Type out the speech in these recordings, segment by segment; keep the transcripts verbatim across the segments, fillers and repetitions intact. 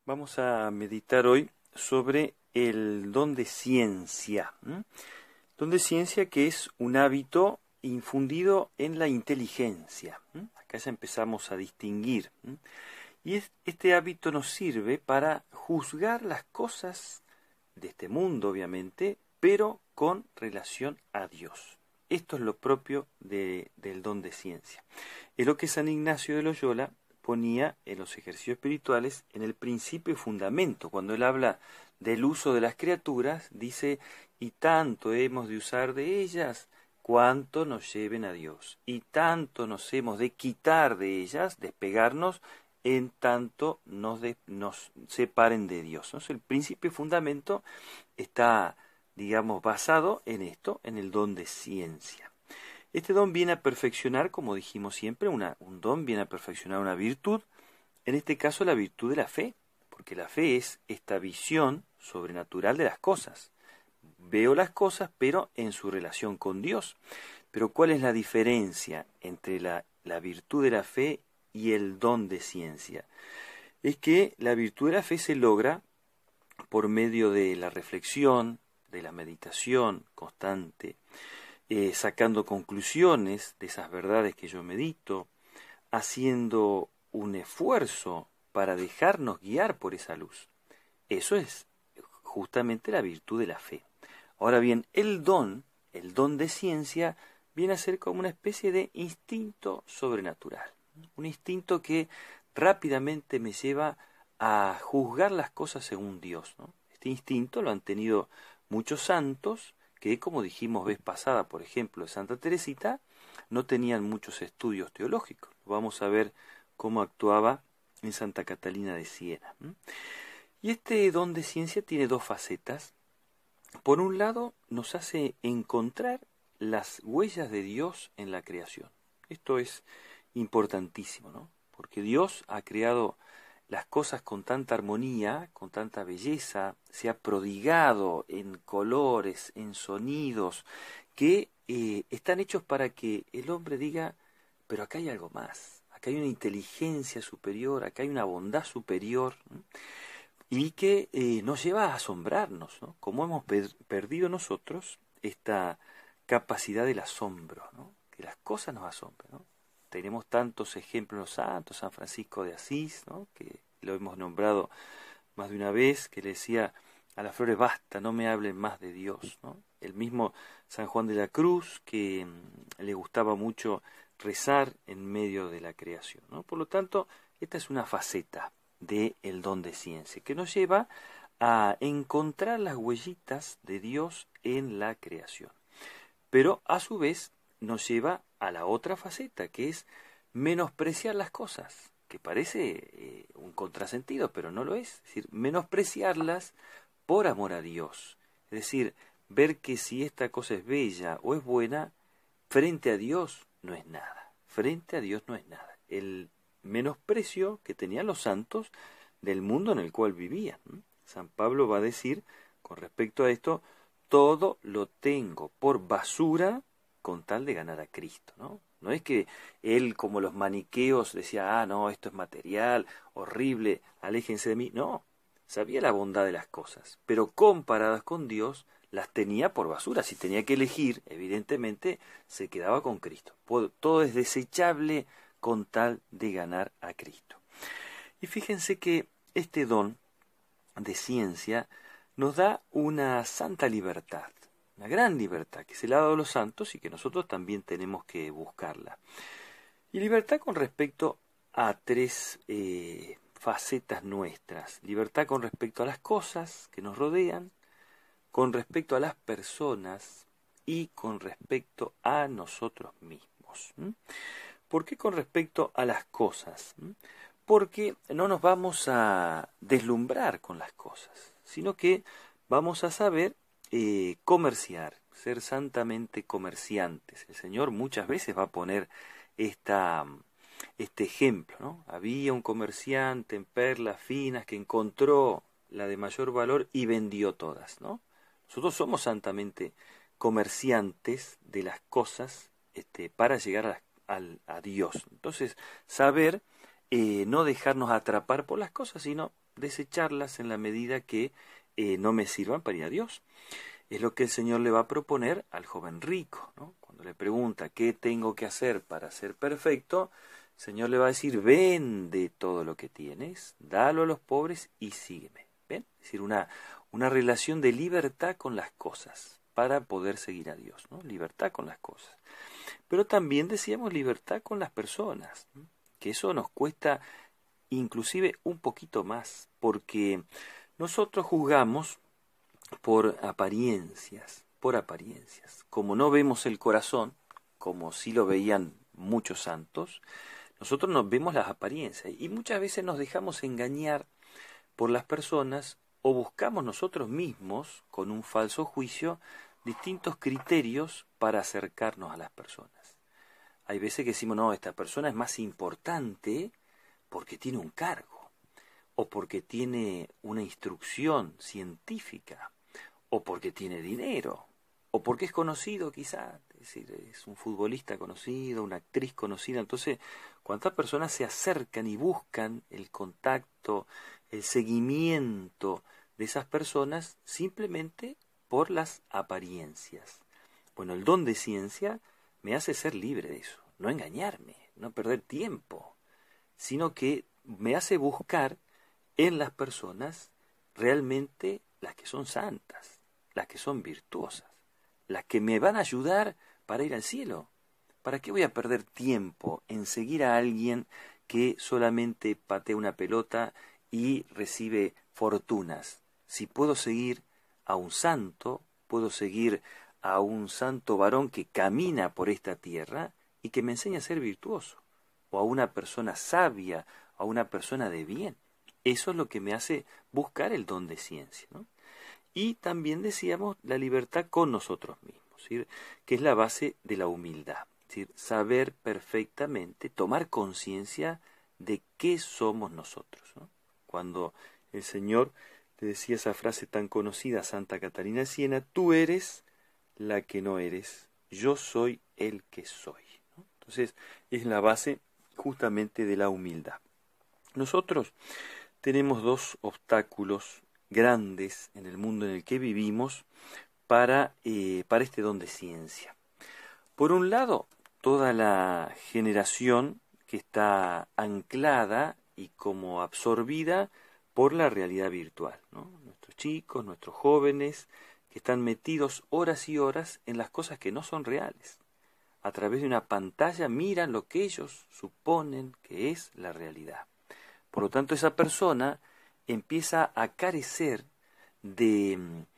Vamos a meditar hoy sobre el don de ciencia. ¿m? Don de ciencia que es un hábito infundido en la inteligencia. ¿m? Acá ya empezamos a distinguir. ¿m? Y es, este hábito nos sirve para juzgar las cosas de este mundo, obviamente, pero con relación a Dios. Esto es lo propio de, del don de ciencia. Es lo que San Ignacio de Loyola ponía en los ejercicios espirituales en el principio y fundamento. Cuando él habla del uso de las criaturas, dice, y tanto hemos de usar de ellas, cuanto nos lleven a Dios. Y tanto nos hemos de quitar de ellas, despegarnos, en tanto nos, de, nos separen de Dios. Entonces, el principio y fundamento está, digamos, basado en esto, en el don de ciencia. Este don viene a perfeccionar, como dijimos siempre, una, un don viene a perfeccionar una virtud, en este caso la virtud de la fe, porque la fe es esta visión sobrenatural de las cosas. Veo las cosas, pero en su relación con Dios. Pero ¿cuál es la diferencia entre la, la virtud de la fe y el don de ciencia? Es que la virtud de la fe se logra por medio de la reflexión, de la meditación constante, Eh, sacando conclusiones de esas verdades que yo medito, haciendo un esfuerzo para dejarnos guiar por esa luz. Eso es justamente la virtud de la fe. Ahora bien, el don, el don de ciencia, viene a ser como una especie de instinto sobrenatural. Un instinto que rápidamente me lleva a juzgar las cosas según Dios, ¿no? Este instinto lo han tenido muchos santos, que, como dijimos vez pasada, por ejemplo, de Santa Teresita, no tenían muchos estudios teológicos. Vamos a ver cómo actuaba en Santa Catalina de Siena. Y este don de ciencia tiene dos facetas. Por un lado, nos hace encontrar las huellas de Dios en la creación. Esto es importantísimo, ¿no? Porque Dios ha creado las cosas con tanta armonía, con tanta belleza, se ha prodigado en colores, en sonidos, que eh, están hechos para que el hombre diga, pero acá hay algo más, acá hay una inteligencia superior, acá hay una bondad superior, ¿no? Y que eh, nos lleva a asombrarnos, ¿no? Como hemos per perdido nosotros esta capacidad del asombro, ¿no? Que las cosas nos asombren, ¿no? Tenemos tantos ejemplos en los santos, San Francisco de Asís, ¿no? Que lo hemos nombrado más de una vez, que le decía a las flores, basta, no me hablen más de Dios, ¿no? El mismo San Juan de la Cruz, que mmm, le gustaba mucho rezar en medio de la creación, ¿no? Por lo tanto, esta es una faceta del don de ciencia, que nos lleva a encontrar las huellitas de Dios en la creación. Pero, a su vez, nos lleva a la otra faceta, que es menospreciar las cosas, que parece eh, un contrasentido, pero no lo es. Es decir, menospreciarlas por amor a Dios. Es decir, ver que si esta cosa es bella o es buena, frente a Dios no es nada. Frente a Dios no es nada. El menosprecio que tenían los santos del mundo en el cual vivían. San Pablo va a decir, con respecto a esto, todo lo tengo por basura con tal de ganar a Cristo, ¿no? No es que él, como los maniqueos, decía, ah, no, esto es material, horrible, aléjense de mí. No, sabía la bondad de las cosas, pero comparadas con Dios, las tenía por basura. Si tenía que elegir, evidentemente, se quedaba con Cristo. Todo es desechable con tal de ganar a Cristo. Y fíjense que este don de ciencia nos da una santa libertad, una gran libertad que se le ha dado a los santos y que nosotros también tenemos que buscarla. Y libertad con respecto a tres eh, facetas nuestras. Libertad con respecto a las cosas que nos rodean, con respecto a las personas y con respecto a nosotros mismos. ¿Mm? ¿Por qué con respecto a las cosas? ¿Mm? Porque no nos vamos a deslumbrar con las cosas, sino que vamos a saber eh, comerciar, ser santamente comerciantes. El Señor muchas veces va a poner esta, este ejemplo, ¿no? Había un comerciante en perlas finas que encontró la de mayor valor y vendió todas, ¿no? Nosotros somos santamente comerciantes de las cosas este, para llegar a, a, a Dios. Entonces, saber eh, no dejarnos atrapar por las cosas, sino desecharlas en la medida que eh, no me sirvan para ir a Dios. Es lo que el Señor le va a proponer al joven rico, ¿no? Cuando le pregunta qué tengo que hacer para ser perfecto, el Señor le va a decir: vende todo lo que tienes, dalo a los pobres y sígueme. ¿Ven? Es decir, una, una relación de libertad con las cosas para poder seguir a Dios, ¿no? Libertad con las cosas. Pero también decíamos libertad con las personas, ¿no? Que eso nos cuesta inclusive un poquito más, porque nosotros juzgamos por apariencias, por apariencias. Como no vemos el corazón, como sí lo veían muchos santos, nosotros nos vemos las apariencias y muchas veces nos dejamos engañar por las personas o buscamos nosotros mismos, con un falso juicio, distintos criterios para acercarnos a las personas. Hay veces que decimos: no, esta persona es más importante porque tiene un cargo, o porque tiene una instrucción científica, o porque tiene dinero, o porque es conocido quizá, es decir, es un futbolista conocido, una actriz conocida. Entonces, ¿cuántas personas se acercan y buscan el contacto, el seguimiento de esas personas simplemente por las apariencias? Bueno, el don de ciencia me hace ser libre de eso, no engañarme, no perder tiempo, sino que me hace buscar en las personas realmente las que son santas, las que son virtuosas, las que me van a ayudar para ir al cielo. ¿Para qué voy a perder tiempo en seguir a alguien que solamente patea una pelota y recibe fortunas? Si puedo seguir a un santo, puedo seguir a un santo varón que camina por esta tierra y que me enseña a ser virtuoso, o a una persona sabia, a una persona de bien. Eso es lo que me hace buscar el don de ciencia, ¿no? Y también decíamos la libertad con nosotros mismos, ¿sí? Que es la base de la humildad, ¿sí? Saber perfectamente, tomar conciencia de qué somos nosotros, ¿no? Cuando el Señor le decía esa frase tan conocida a Santa Catarina de Siena: tú eres la que no eres, yo soy el que soy, ¿no? Entonces es la base justamente de la humildad. Nosotros tenemos dos obstáculos grandes en el mundo en el que vivimos para, eh, para este don de ciencia. Por un lado, toda la generación que está anclada y como absorbida por la realidad virtual, ¿no? Nuestros chicos, nuestros jóvenes, que están metidos horas y horas en las cosas que no son reales. A través de una pantalla miran lo que ellos suponen que es la realidad. Por lo tanto, esa persona empieza a carecer de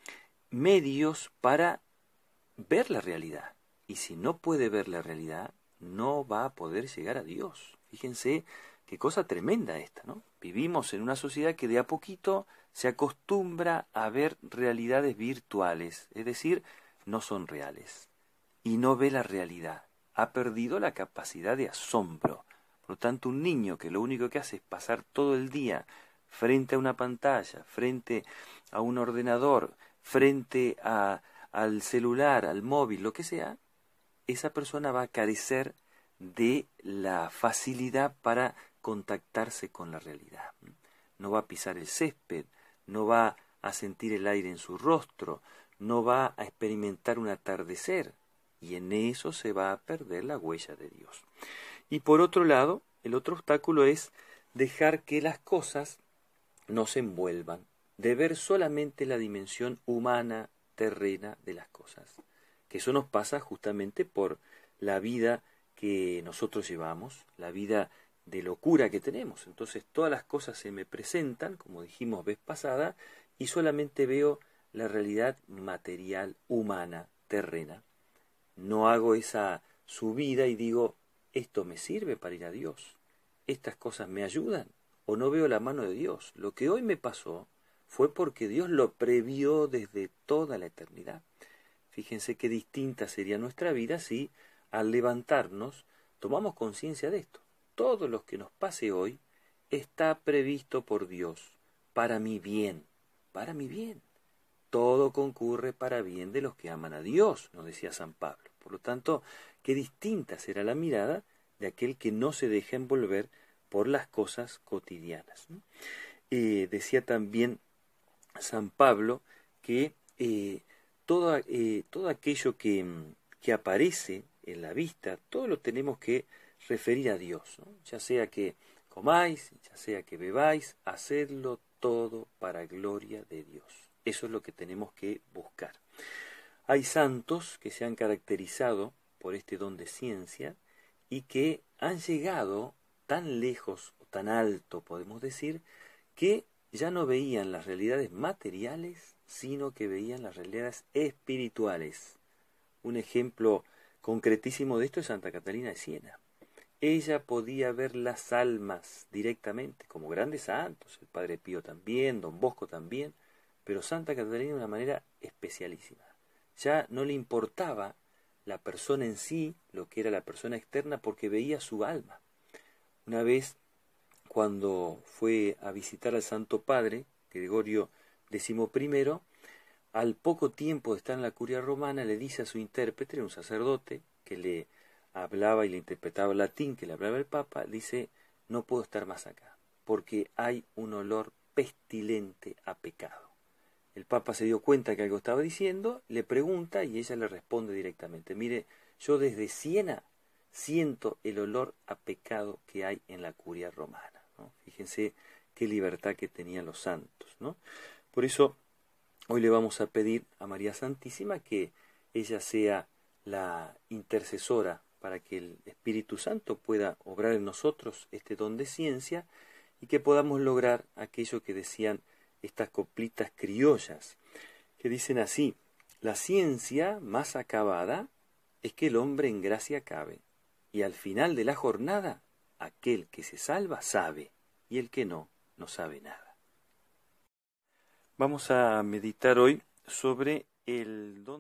medios para ver la realidad. Y si no puede ver la realidad, no va a poder llegar a Dios. Fíjense qué cosa tremenda esta, ¿no? Vivimos en una sociedad que de a poquito se acostumbra a ver realidades virtuales, es decir, no son reales. Y no ve la realidad. Ha perdido la capacidad de asombro. Por lo tanto, un niño que lo único que hace es pasar todo el día frente a una pantalla, frente a un ordenador, frente a, al celular, al móvil, lo que sea, esa persona va a carecer de la facilidad para contactarse con la realidad. No va a pisar el césped, no va a sentir el aire en su rostro, no va a experimentar un atardecer, y en eso se va a perder la huella de Dios. Y por otro lado, el otro obstáculo es dejar que las cosas nos envuelvan, de ver solamente la dimensión humana, terrena de las cosas. Que eso nos pasa justamente por la vida que nosotros llevamos, la vida de locura que tenemos. Entonces todas las cosas se me presentan, como dijimos vez pasada, y solamente veo la realidad material, humana, terrena. No hago esa subida y digo: esto me sirve para ir a Dios, estas cosas me ayudan, o no veo la mano de Dios. Lo que hoy me pasó fue porque Dios lo previó desde toda la eternidad. Fíjense qué distinta sería nuestra vida si al levantarnos tomamos conciencia de esto. Todo lo que nos pase hoy está previsto por Dios para mi bien, para mi bien. Todo concurre para bien de los que aman a Dios, nos decía San Pablo. Por lo tanto, qué distinta será la mirada de aquel que no se deja envolver por las cosas cotidianas. Eh, decía también San Pablo que eh, todo, eh, todo aquello que, que aparece en la vista, todo lo tenemos que referir a Dios, ¿no? Ya sea que comáis, ya sea que bebáis, hacedlo todo para gloria de Dios. Eso es lo que tenemos que buscar. Hay santos que se han caracterizado por este don de ciencia y que han llegado tan lejos o tan alto, podemos decir, que ya no veían las realidades materiales, sino que veían las realidades espirituales. Un ejemplo concretísimo de esto es Santa Catalina de Siena. Ella podía ver las almas directamente, como grandes santos, el Padre Pío también, Don Bosco también, pero Santa Catalina de una manera especialísima. Ya no le importaba la persona en sí, lo que era la persona externa, porque veía su alma. Una vez, cuando fue a visitar al Santo Padre, Gregorio décimo primero, al poco tiempo de estar en la curia romana, le dice a su intérprete, un sacerdote, que le hablaba y le interpretaba el latín, que le hablaba el Papa, dice, no puedo estar más acá, porque hay un olor pestilente a pecado. El Papa se dio cuenta que algo estaba diciendo, le pregunta y ella le responde directamente, mire, yo desde Siena siento el olor a pecado que hay en la curia romana, ¿no? Fíjense qué libertad que tenían los santos, ¿no? Por eso, hoy le vamos a pedir a María Santísima que ella sea la intercesora para que el Espíritu Santo pueda obrar en nosotros este don de ciencia y que podamos lograr aquello que decían estas coplitas criollas, que dicen así, la ciencia más acabada es que el hombre en gracia cabe, y al final de la jornada, aquel que se salva sabe, y el que no, no sabe nada. Vamos a meditar hoy sobre el don